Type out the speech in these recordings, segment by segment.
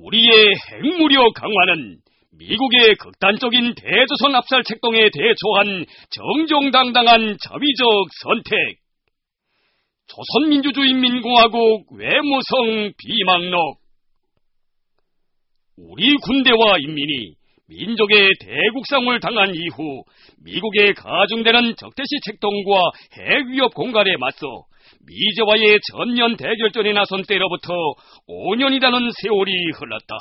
우리의 핵무력 강화는 미국의 극단적인 대조선 압살 책동에 대처한 정정당당한 자위적 선택. 조선민주주의인민공화국 외무성 비망록. 우리 군대와 인민이 민족의 대국상을 당한 이후 미국의 가중되는 적대시 책동과 핵위협 공갈에 맞서 미제와의 전면 대결전에 나선 때로부터 5년이라는 세월이 흘렀다.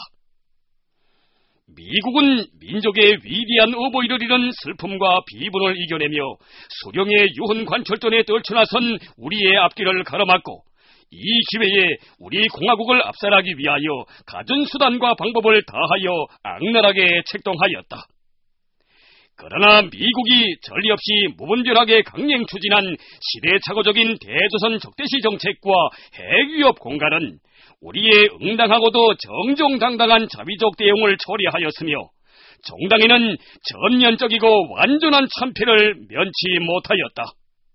미국은 민족의 위대한 어버이를 잃은 슬픔과 비분을 이겨내며 수령의 유훈 관철전에 떨쳐나선 우리의 앞길을 가로막고 이 기회에 우리 공화국을 압살하기 위하여 갖은 수단과 방법을 다하여 악랄하게 책동하였다. 그러나 미국이 전례 없이 무분별하게 강행 추진한 시대착오적인 대조선 적대시 정책과 핵위협 공갈은 우리의 응당하고도 정정당당한 자위적 대응을 초래하였으며 정당에는 전면적이고 완전한 참패를 면치 못하였다.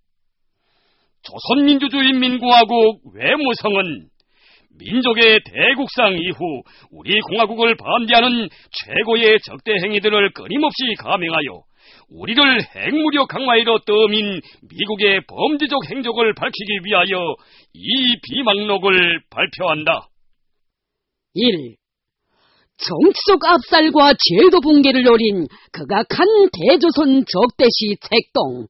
조선민주주의인민공화국 외무성은 민족의 대국상 이후 우리 공화국을 반대하는 최고의 적대 행위들을 끊임없이 감행하여 우리를 핵무력 강화에로 떠민 미국의 범죄적 행적을 밝히기 위하여 이 비망록을 발표한다. 1. 정치적 압살과 제도 붕괴를 노린 극악한 대조선 적대시 책동.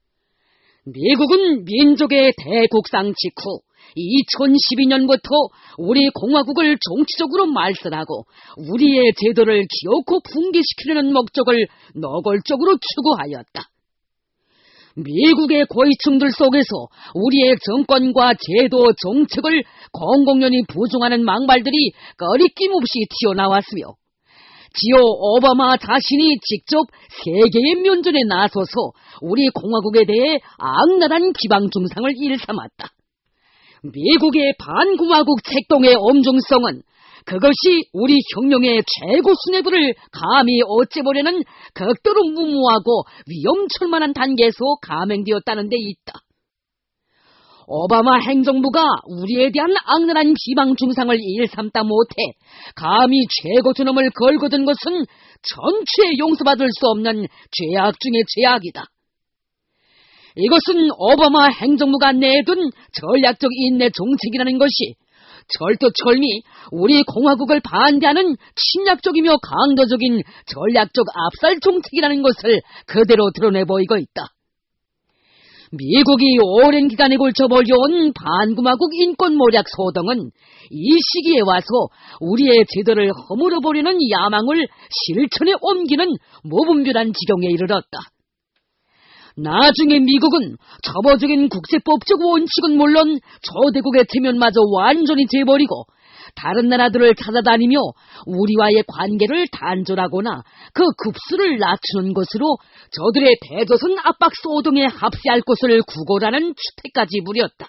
미국은 민족의 대국상 직후 2012년부터 우리 공화국을 정치적으로 말살하고 우리의 제도를 기어코 붕괴시키려는 목적을 노골적으로 추구하였다. 미국의 고위층들 속에서 우리의 정권과 제도, 정책을 공공연히 부정하는 망발들이 꺼리낌 없이 튀어나왔으며 지요 오바마 자신이 직접 세계의 면전에 나서서 우리 공화국에 대해 악랄한 비방 중상을 일삼았다. 미국의 반공화국 책동의 엄중성은 그것이 우리 혁명의 최고 수뇌부를 감히 어째보려는 극도로 무모하고 위험천만한 단계에서 감행되었다는 데 있다. 오바마 행정부가 우리에 대한 악랄한 비방 중상을 일삼다 못해 감히 최고 존엄을 걸거둔 것은 전체 용서받을 수 없는 죄악 중의 죄악이다. 이것은 오바마 행정부가 내둔 전략적 인내 정책이라는 것이 철두철미 우리 공화국을 반대하는 침략적이며 강도적인 전략적 압살 정책이라는 것을 그대로 드러내 보이고 있다. 미국이 오랜 기간에 걸쳐 벌여온 반공화국 인권 모략 소동은 이 시기에 와서 우리의 제도를 허물어 버리는 야망을 실천에 옮기는 무분별한 지경에 이르렀다. 나중에 미국은 초보적인 국제법적 원칙은 물론 초대국의 체면마저 완전히 재버리고 다른 나라들을 찾아다니며 우리와의 관계를 단절하거나 그 급수를 낮추는 것으로 저들의 대조선 압박 소동에 합세할 것을 구걸하는 추태까지 부렸다.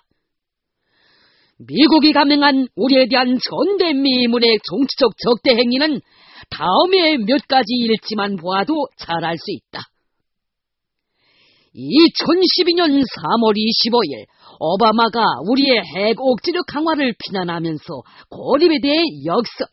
미국이 감행한 우리에 대한 전대미문의 정치적 적대 행위는 다음에 몇 가지 일지만 보아도 잘 알 수 있다. 2012년 3월 25일 오바마가 우리의 핵 억지력 강화를 비난하면서 고립에 대해 역설.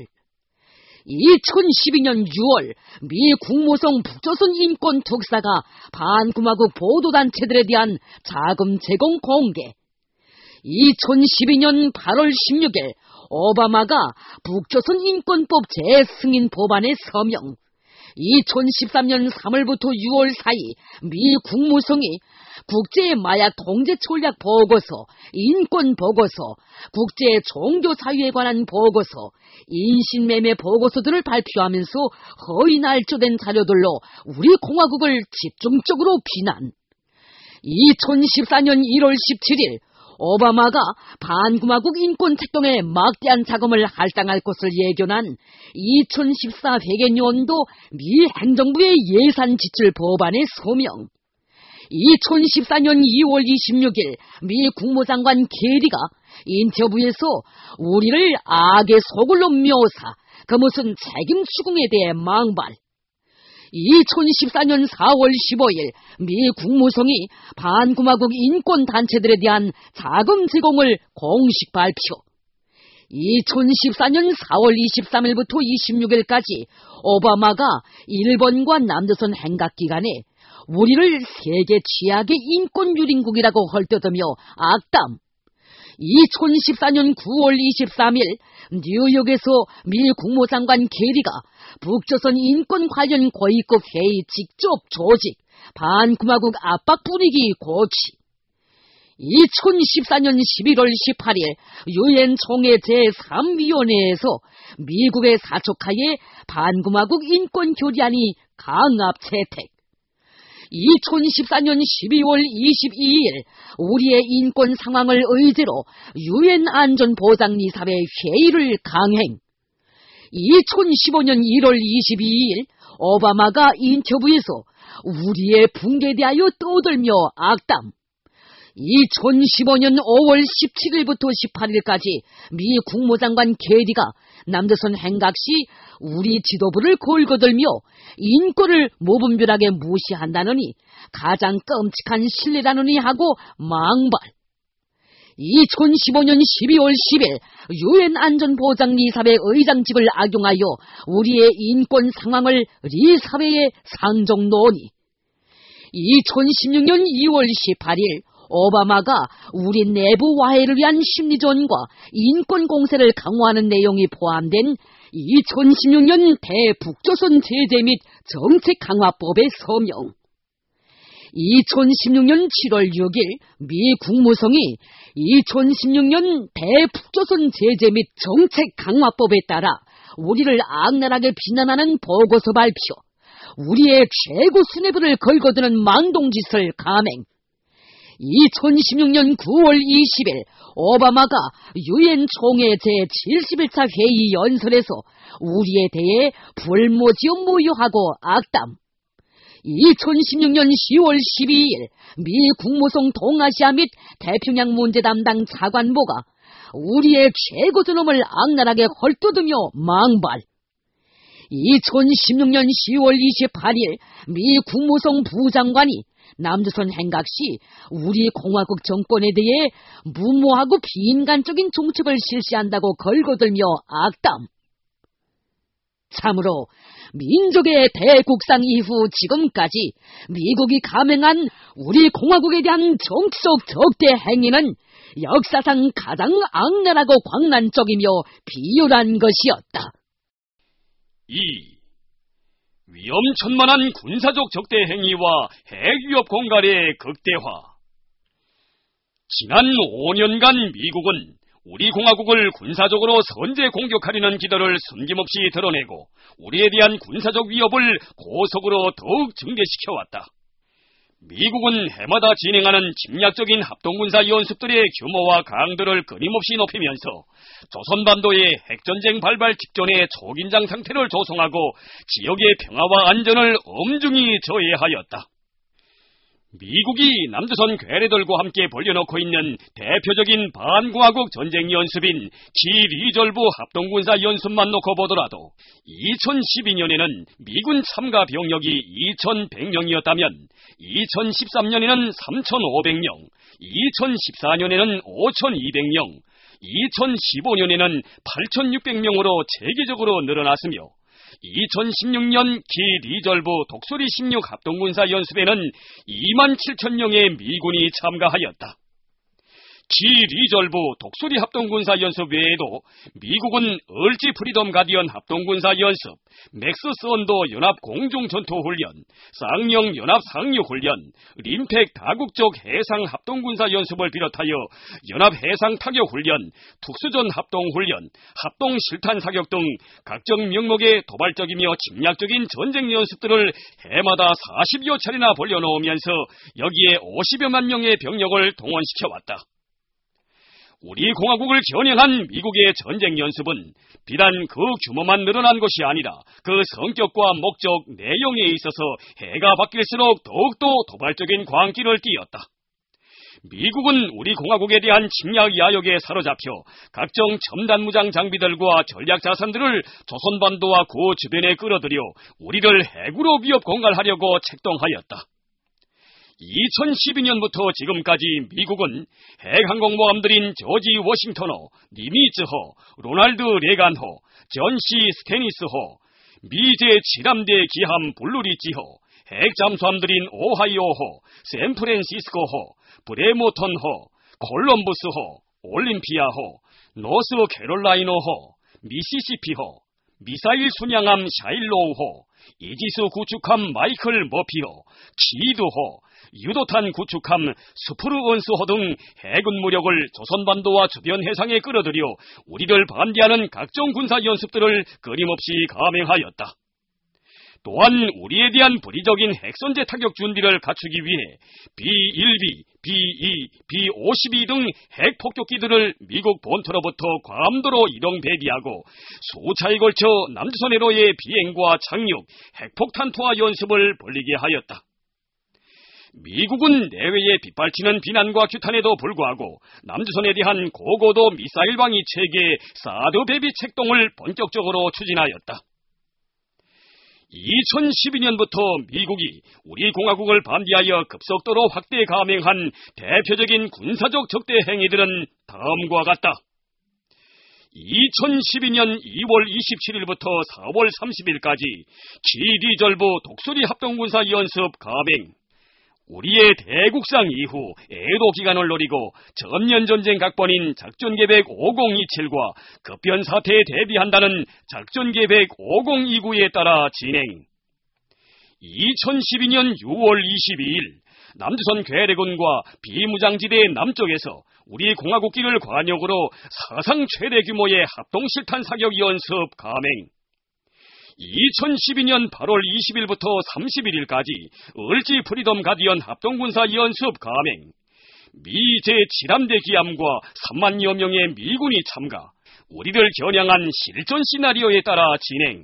2012년 6월 미 국무성 북조선 인권 특사가 반공화국 보도단체들에 대한 자금 제공 공개. 2012년 8월 16일 오바마가 북조선 인권법 재승인 법안에 서명. 2013년 3월부터 6월 사이 미 국무성이 국제 마약 통제 전략 보고서, 인권 보고서, 국제 종교 사유에 관한 보고서, 인신매매 보고서들을 발표하면서 허위 날조된 자료들로 우리 공화국을 집중적으로 비난. 2014년 1월 17일 오바마가 반공화국 인권 책동에 막대한 자금을 할당할 것을 예견한 2014 회계연도 미 행정부의 예산 지출 법안에 서명. 2014년 2월 26일 미 국무장관 케리가 인터뷰에서 우리를 악의 소굴로 묘사, 그 무슨 책임 추궁에 대해 망발. 2014년 4월 15일 미 국무성이 반공화국 인권단체들에 대한 자금 제공을 공식 발표. 2014년 4월 23일부터 26일까지 오바마가 일본과 남조선 행각기간에 우리를 세계 최악의 인권 유린국이라고 헐뜯으며 악담. 2014년 9월 23일 뉴욕에서 미 국무장관 계리가 북조선 인권 관련 고위급 회의 직접 조직, 반구마국 압박 분위기 고치. 2014년 11월 18일 유엔 총회 제3위원회에서 미국의 사촉하에 반구마국 인권 교리안이 강압 채택. 2014년 12월 22일 우리의 인권 상황을 의제로 유엔 안전보장이사회 회의를 강행. 2015년 1월 22일 오바마가 인터뷰에서 우리의 붕괴에 대하여 떠들며 악담. 2015년 5월 17일부터 18일까지 미 국무장관 계리가 남조선 행각 시 우리 지도부를 골거들며 인권을 무분별하게 무시한다느니 가장 끔찍한 신뢰라느니 하고 망발. 2015년 12월 10일 유엔 안전보장리사회 의장직을 악용하여 우리의 인권 상황을 리사회에 상정 논의. 2016년 2월 18일 오바마가 우리 내부 와해를 위한 심리전과 인권 공세를 강화하는 내용이 포함된 2016년 대북조선 제재 및 정책 강화법의 서명. 2016년 7월 6일 미 국무성이 2016년 대북조선 제재 및 정책 강화법에 따라 우리를 악랄하게 비난하는 보고서 발표, 우리의 최고 수뇌부를 걸거드는 망동짓을 감행. 2016년 9월 20일 오바마가 유엔 총회 제71차 회의 연설에서 우리에 대해 불모지어 모욕하고 악담. 2016년 10월 12일 미 국무성 동아시아 및 태평양 문제 담당 차관보가 우리의 최고 존엄을 악랄하게 헐뜯으며 망발. 2016년 10월 28일 미 국무성 부장관이 남조선 행각 시 우리 공화국 정권에 대해 무모하고 비인간적인 종책을 실시한다고 걸거들며 악담. 참으로 민족의 대국상 이후 지금까지 미국이 감행한 우리 공화국에 대한 정치적 적대 행위는 역사상 가장 악랄하고 광란적이며 비열한 것이었다. 2. 위험천만한 군사적 적대 행위와 핵위협 공갈의 극대화. 지난 5년간 미국은 우리 공화국을 군사적으로 선제 공격하려는 기도를 숨김없이 드러내고 우리에 대한 군사적 위협을 고속으로 더욱 증대시켜왔다. 미국은 해마다 진행하는 침략적인 합동군사 연습들의 규모와 강도를 끊임없이 높이면서 조선반도의 핵전쟁 발발 직전의 초긴장 상태를 조성하고 지역의 평화와 안전을 엄중히 저해하였다. 미국이 남조선 괴뢰들과 함께 벌려놓고 있는 대표적인 반공화국 전쟁 연습인 기리졸브 합동군사 연습만 놓고 보더라도 2012년에는 미군 참가 병력이 2,100명이었다면 2013년에는 3,500명, 2014년에는 5,200명, 2015년에는 8,600명으로 체계적으로 늘어났으며 2016년 기리졸브 독수리 16 합동군사 연습에는 27,000명의 미군이 참가하였다. 기리졸브 독수리 합동군사 연습 외에도 미국은 얼지 프리덤 가디언 합동군사 연습, 맥스 선도 연합 공중전투훈련, 쌍용 연합 상륙훈련, 림팩 다국적 해상 합동군사 연습을 비롯하여 연합 해상 타격훈련, 특수전 합동훈련, 합동 실탄 사격 등 각종 명목의 도발적이며 침략적인 전쟁 연습들을 해마다 40여 차례나 벌려놓으면서 여기에 50여만 명의 병력을 동원시켜왔다. 우리 공화국을 겨냥한 미국의 전쟁 연습은 비단 그 규모만 늘어난 것이 아니라 그 성격과 목적, 내용에 있어서 해가 바뀔수록 더욱더 도발적인 광기를 띠었다. 미국은 우리 공화국에 대한 침략 야욕에 사로잡혀 각종 첨단 무장 장비들과 전략 자산들을 조선반도와 그 주변에 끌어들여 우리를 핵으로 위협 공갈하려고 책동하였다. 2012년부터 지금까지 미국은 핵항공모함들인 조지 워싱턴호, 니미츠호, 로널드 레간호, 존 C 스테니스호, 미제 7함대 기함 블루리지호, 핵잠수함들인 오하이오호, 샌프란시스코호, 브레모턴호, 콜럼부스호, 올림피아호, 노스캐롤라이노호, 미시시피호, 미사일 순양함 샤일로우호, 이지스 구축함 마이클 머피호, 키드호, 유도탄 구축함 스프르언스호 등 해군 무력을 조선반도와 주변 해상에 끌어들여 우리를 반대하는 각종 군사연습들을 끊임없이 감행하였다. 또한 우리에 대한 불의적인 핵선제 타격 준비를 갖추기 위해 B-1B, B-2, B-52 등 핵폭격기들을 미국 본토로부터 괌도로 이동 배비하고 수차에 걸쳐 남조선해로의 비행과 착륙, 핵폭탄 투하 연습을 벌이게 하였다. 미국은 내외에 빗발치는 비난과 규탄에도 불구하고 남조선에 대한 고고도 미사일 방위 체계 사드 배비 책동을 본격적으로 추진하였다. 2012년부터 미국이 우리 공화국을 반대하여 급속도로 확대 감행한 대표적인 군사적 적대 행위들은 다음과 같다. 2012년 2월 27일부터 4월 30일까지 기리절부 독수리 합동군사연습 감행, 우리의 대국상 이후 애도 기간을 노리고 전면전쟁 각본인 작전계획 5027과 급변사태에 대비한다는 작전계획 5029에 따라 진행. 2012년 6월 22일 남조선 괴뢰군과 비무장지대 남쪽에서 우리 공화국기를 관역으로 사상 최대 규모의 합동실탄 사격 연습 감행. 2012년 8월 20일부터 31일까지 을지 프리덤 가디언 합동군사 연습 감행, 미 제7함대 기함과 3만여 명의 미군이 참가, 우리를 겨냥한 실전 시나리오에 따라 진행.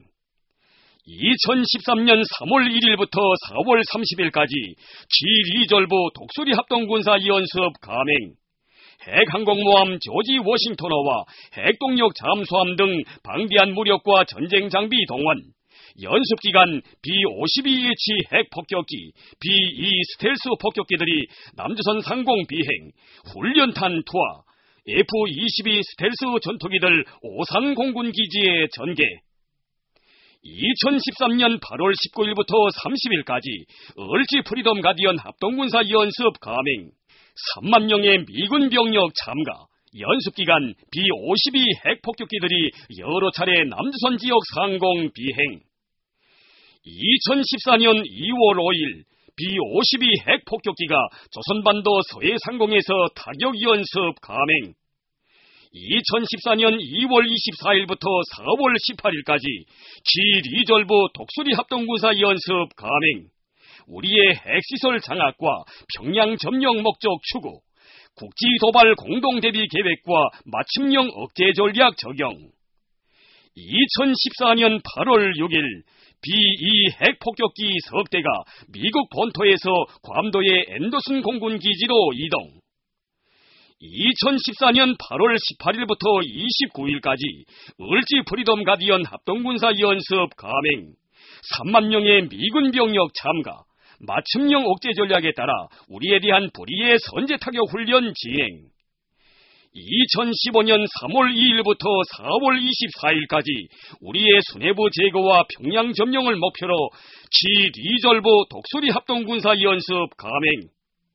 2013년 3월 1일부터 4월 30일까지 기리절부 독수리 합동군사 연습 감행, 핵항공모함 조지 워싱턴호와 핵동력 잠수함 등 방대한 무력과 전쟁 장비 동원, 연습기간 B-52H 핵폭격기, B-2 스텔스 폭격기들이 남조선 상공 비행, 훈련탄 투하, F-22 스텔스 전투기들 오산 공군기지에 전개. 2013년 8월 19일부터 30일까지 을지 프리덤 가디언 합동군사 연습 감행, 3만 명의 미군 병력 참가, 연습기간 B-52 핵폭격기들이 여러 차례 남조선 지역 상공 비행. 2014년 2월 5일 B-52 핵폭격기가 조선반도 서해 상공에서 타격 연습 감행. 2014년 2월 24일부터 4월 18일까지 기리절부 독수리 합동군사 연습 감행, 우리의 핵시설 장악과 평양 점령 목적 추구, 국지도발 공동대비 계획과 맞춤형 억제 전략 적용. 2014년 8월 6일 B-2 핵폭격기 석대가 미국 본토에서 괌도의 앤더슨 공군기지로 이동. 2014년 8월 18일부터 29일까지 을지 프리덤 가디언 합동군사 연습 감행, 3만 명의 미군 병력 참가, 맞춤형 억제 전략에 따라 우리에 대한 불의의 선제 타격 훈련 진행. 2015년 3월 2일부터 4월 24일까지 우리의 수뇌부 제거와 평양 점령을 목표로 기리절부 독수리 합동군사 연습 감행.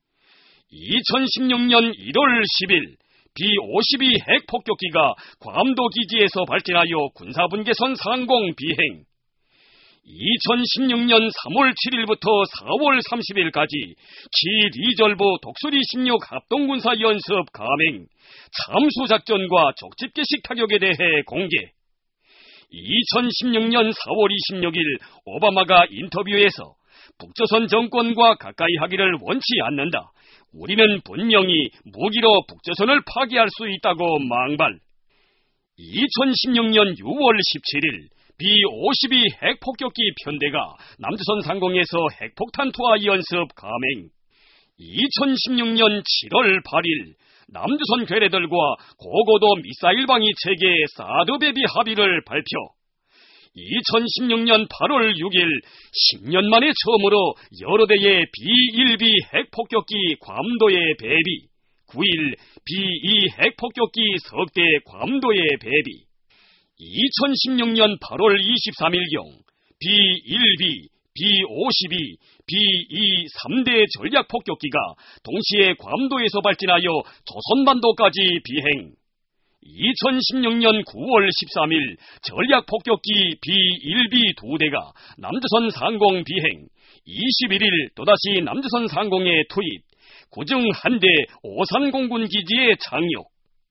2016년 1월 10일 B-52 핵폭격기가 괌도 기지에서 발진하여 군사분계선 상공 비행. 2016년 3월 7일부터 4월 30일까지 기리절부 독수리 16 합동군사 연습 감행, 참수작전과 족집게식 타격에 대해 공개. 2016년 4월 26일 오바마가 인터뷰에서 북조선 정권과 가까이 하기를 원치 않는다, 우리는 분명히 무기로 북조선을 파괴할 수 있다고 망발. 2016년 6월 17일 B-52 핵폭격기 편대가 남조선 상공에서 핵폭탄 투하 연습 감행. 2016년 7월 8일 남조선 괴뢰들과 고고도 미사일 방위 체계 사드 배비 합의를 발표. 2016년 8월 6일 10년 만에 처음으로 여러 대의 B-1B 핵폭격기 괌도의 배비, 9일 B-2 핵폭격기 석대 괌도의 배비, 2016년 8월 23일경 B-1B, B-52, B-2 3대 전략폭격기가 동시에 괌도에서 발진하여 조선반도까지 비행. 2016년 9월 13일 전략폭격기 B-1B 2대가 남조선 상공 비행, 21일 또다시 남조선 상공에 투입, 그중 한 대 오산공군 기지에 착륙.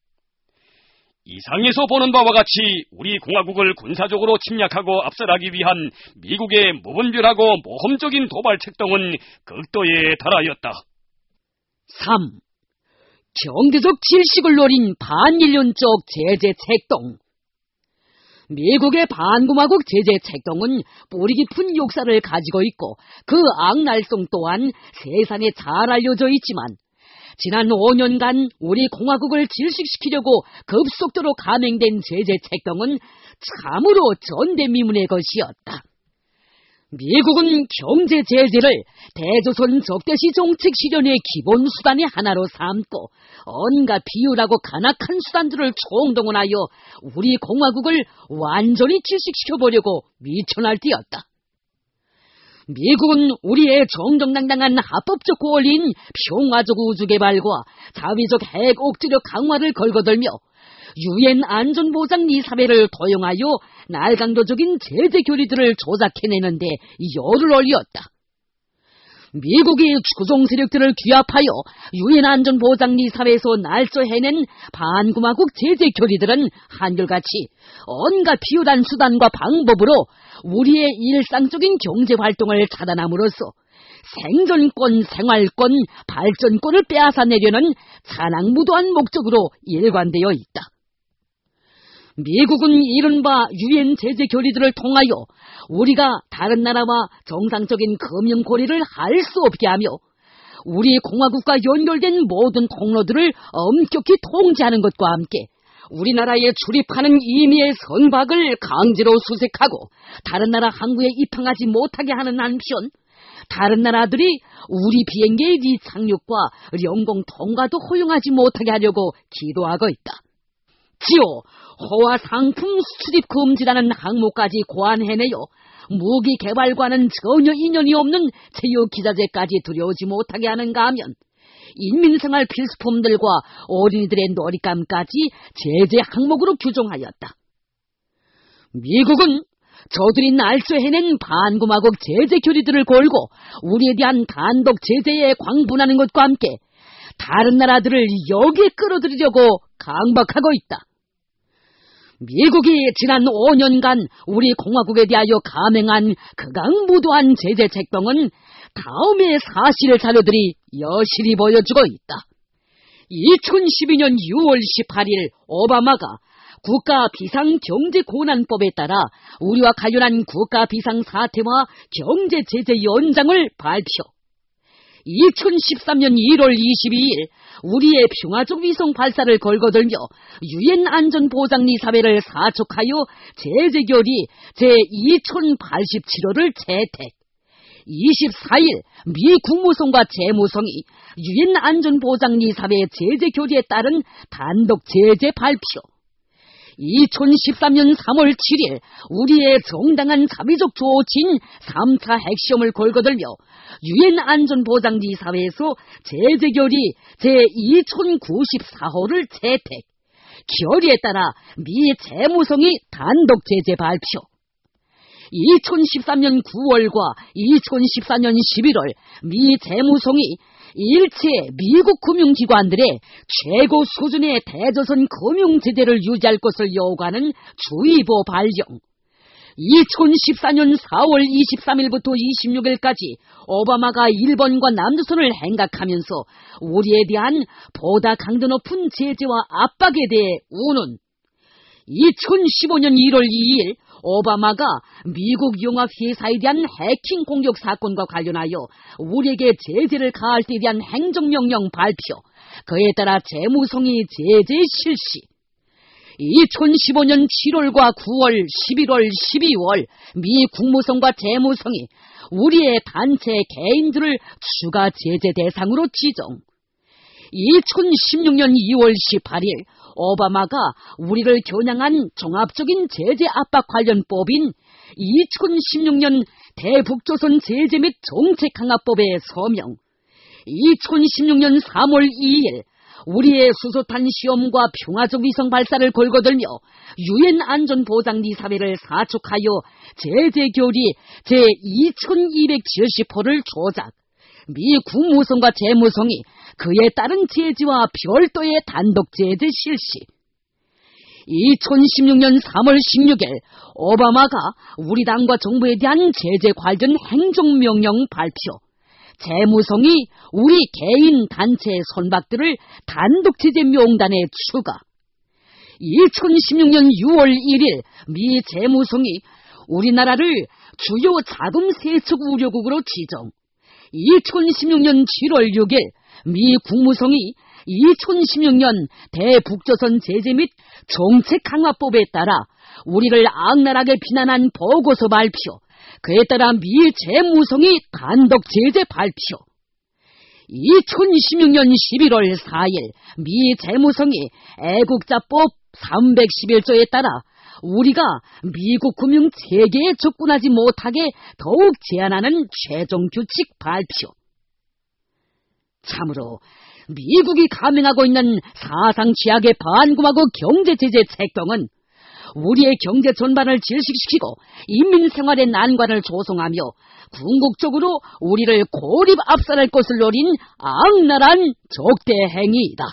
이상에서 보는 바와 같이 우리 공화국을 군사적으로 침략하고 압살하기 위한 미국의 무분별하고 모험적인 도발 책동은 극도에 달하였다. 3. 경제적 질식을 노린 반일륜적 제재 책동. 미국의 반공화국 제재 책동은 뿌리 깊은 역사를 가지고 있고 그 악랄성 또한 세상에 잘 알려져 있지만 지난 5년간 우리 공화국을 질식시키려고 급속도로 감행된 제재 책동은 참으로 전대미문의 것이었다. 미국은 경제 제재를 대조선 적대시 정책 실현의 기본 수단의 하나로 삼고 온갖 비율하고 간악한 수단들을 총동원하여 우리 공화국을 완전히 질식시켜보려고 미천할띠였다. 미국은 우리의 정정당당한 합법적 권리인 평화적 우주개발과 자위적 핵 억지력 강화를 걸거들며 유엔 안전보장 이사회를 도용하여 날강도적인 제재 교리들을 조작해내는데 열을 올렸다. 미국이 추종 세력들을 규합하여 유엔 안전보장 이사회에서 날조해낸 반공화국 제재 교리들은 한결같이 온갖 비열한 수단과 방법으로 우리의 일상적인 경제활동을 차단함으로써 생존권, 생활권, 발전권을 빼앗아내려는 잔악무도한 목적으로 일관되어 있다. 미국은 이른바 유엔 제재 교리들을 통하여 우리가 다른 나라와 정상적인 금융 거래를 할 수 없게 하며 우리 공화국과 연결된 모든 통로들을 엄격히 통제하는 것과 함께 우리나라에 출입하는 임의의 선박을 강제로 수색하고 다른 나라 항구에 입항하지 못하게 하는 한편 다른 나라들이 우리 비행기의 리착륙과 영공 통과도 허용하지 못하게 하려고 기도하고 있다. 지요 호화 상품 수출입 금지라는 항목까지 고안해내요. 무기 개발과는 전혀 인연이 없는 체육 기자재까지 들여오지 못하게 하는가 하면 인민생활 필수품들과 어린이들의 놀잇감까지 제재 항목으로 규정하였다. 미국은 저들이 날조해낸 반공화국 제재 교리들을 걸고 우리에 대한 단독 제재에 광분하는 것과 함께 다른 나라들을 여기에 끌어들이려고 강박하고 있다. 미국이 지난 5년간 우리 공화국에 대하여 감행한 극악무도한 제재 책동은 다음의 사실 자료들이 여실히 보여주고 있다. 2012년 6월 18일 오바마가 국가비상경제고난법에 따라 우리와 관련한 국가비상사태와 경제제재 연장을 발표. 2013년 1월 22일 우리의 평화적 위성 발사를 걸거들며 유엔 안전보장이사회를 사촉하여 제재결의 제2087호를 채택. 24일 미 국무성과 재무성이 유엔 안전보장이사회 제재결의에 따른 단독 제재 발표. 2013년 3월 7일 우리의 정당한 자비적 조치인 3차 핵시험을 걸거들며 유엔 안전보장이사회에서 제재결의 제2094호를 채택. 결의에 따라 미 재무성이 단독 제재 발표. 2013년 9월과 2014년 11월 미 재무성이 일체 미국 금융기관들의 최고 수준의 대조선 금융제재를 유지할 것을 요구하는 주의보 발령. 2014년 4월 23일부터 26일까지 오바마가 일본과 남조선을 행각하면서 우리에 대한 보다 강도 높은 제재와 압박에 대해 우는 2015년 1월 2일 오바마가 미국 용합회사에 대한 해킹 공격 사건과 관련하여 우리에게 제재를 가할 때에 대한 행정명령 발표, 그에 따라 재무성의 제재 실시. 2015년 7월과 9월, 11월, 12월 미 국무성과 재무성이 우리의 단체 개인들을 추가 제재 대상으로 지정. 2016년 2월 18일 오바마가 우리를 겨냥한 종합적인 제재 압박 관련법인 2016년 대북조선 제재 및 정책 강화법에 서명. 2016년 3월 2일 우리의 수소탄 시험과 평화적 위성 발사를 걸거들며 유엔 안전보장이사회를 사축하여 제재 결의 제2270호를 조작. 미 국무성과 재무성이 그에 따른 제재와 별도의 단독 제재 실시. 2016년 3월 16일 오바마가 우리 당과 정부에 대한 제재 관련 행정명령 발표. 재무성이 우리 개인 단체 선박들을 단독 제재 명단에 추가. 2016년 6월 1일 미 재무성이 우리나라를 주요 자금 세척 우려국으로 지정. 2016년 7월 6일 미 국무성이 2016년 대북조선 제재 및 정책 강화법에 따라 우리를 악랄하게 비난한 보고서 발표. 그에 따라 미 재무성이 단독 제재 발표. 2016년 11월 4일 미 재무성이 애국자법 311조에 따라 우리가 미국 금융 체계에 접근하지 못하게 더욱 제한하는 최종 규칙 발표. 참으로 미국이 감행하고 있는 사상 최악의 반공화국 경제 제재 책동은 우리의 경제 전반을 질식시키고 인민 생활의 난관을 조성하며 궁극적으로 우리를 고립 압살할 것을 노린 악랄한 적대 행위이다.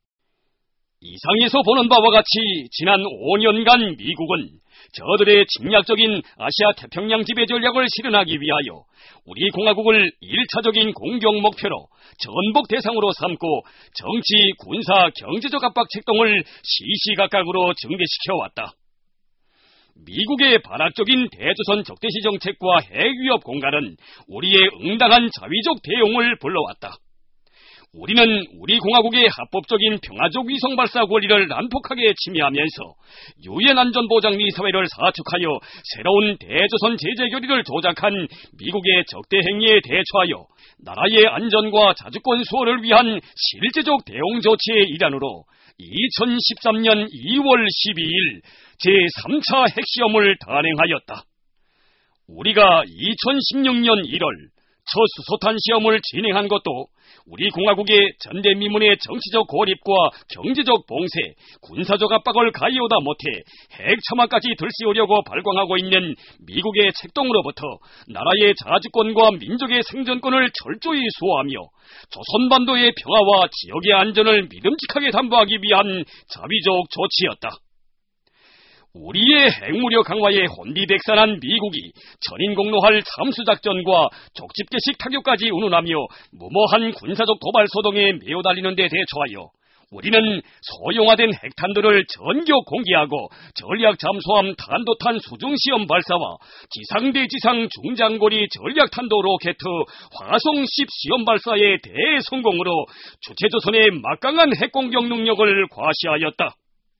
이상에서 보는 바와 같이 지난 5년간 미국은 저들의 침략적인 아시아 태평양 지배 전략을 실현하기 위하여 우리 공화국을 1차적인 공격 목표로 전복 대상으로 삼고 정치, 군사, 경제적 압박 책동을 시시각각으로 증대시켜왔다. 미국의 발악적인 대조선 적대시 정책과 핵위협 공갈은 우리의 응당한 자위적 대용을 불러왔다. 우리는 우리 공화국의 합법적인 평화적 위성 발사 권리를 난폭하게 침해하면서 유엔 안전보장이사회를 사축하여 새로운 대조선 제재 결의를 조작한 미국의 적대 행위에 대처하여 나라의 안전과 자주권 수호를 위한 실제적 대응 조치의 일환으로 2013년 2월 12일 제3차 핵시험을 단행하였다. 우리가 2016년 1월 첫 수소탄 시험을 진행한 것도 우리 공화국의 전대미문의 정치적 고립과 경제적 봉쇄, 군사적 압박을 가해오다 못해 핵 첨화까지 들씌우려고 발광하고 있는 미국의 책동으로부터 나라의 자주권과 민족의 생존권을 철저히 수호하며 조선반도의 평화와 지역의 안전을 믿음직하게 담보하기 위한 자위적 조치였다. 우리의 핵무력 강화에 혼비백산한 미국이 천인공노할 참수작전과 족집게식 타격까지 운운하며 무모한 군사적 도발 소동에 매어달리는 데 대처하여 우리는 소형화된 핵탄두를 전격 공개하고 전략 잠수함 탄도탄 수중시험 발사와 지상대지상 중장거리 전략탄도 로켓 화성 10 시험 발사의 대성공으로 주체조선의 막강한 핵공격 능력을 과시하였다.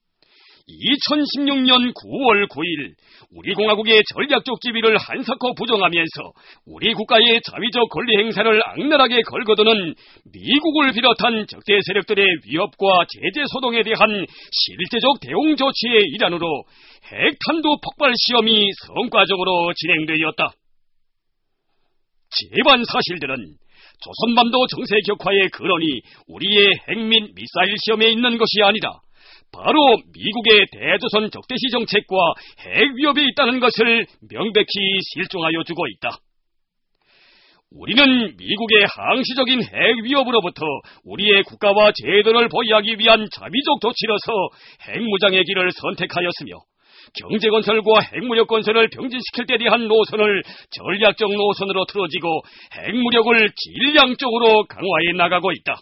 2016년 9월 9일 우리 공화국의 전략적 지위를 한사코 부정하면서 우리 국가의 자위적 권리 행사를 악랄하게 걸거드는 미국을 비롯한 적대 세력들의 위협과 제재 소동에 대한 실제적 대응 조치의 일환으로 핵탄두 폭발 시험이 성과적으로 진행되었다. 제반 사실들은 조선반도 정세 격화의 근원이 우리의 핵 및 미사일 시험에 있는 것이 아니라 바로 미국의 대조선 적대시 정책과 핵 위협에 있다는 것을 명백히 실종하여 주고 있다. 우리는 미국의 항시적인 핵 위협으로부터 우리의 국가와 제도를 보호하기 위한 자위적 조치로서 핵무장의 길을 선택하였으며 경제건설과 핵무력 건설을 병진시킬 때 대한 노선을 전략적 노선으로 틀어지고 핵무력을 질량적으로 강화해 나가고 있다.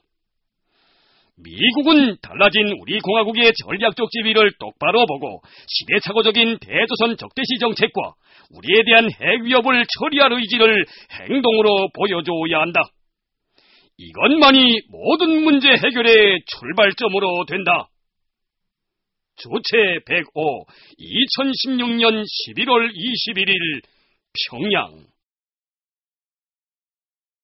미국은 달라진 우리 공화국의 전략적 지위를 똑바로 보고 시대착오적인 대조선 적대시 정책과 우리에 대한 핵 위협을 처리할 의지를 행동으로 보여줘야 한다. 이것만이 모든 문제 해결의 출발점으로 된다. 조체 105 2016년 11월 21일 평양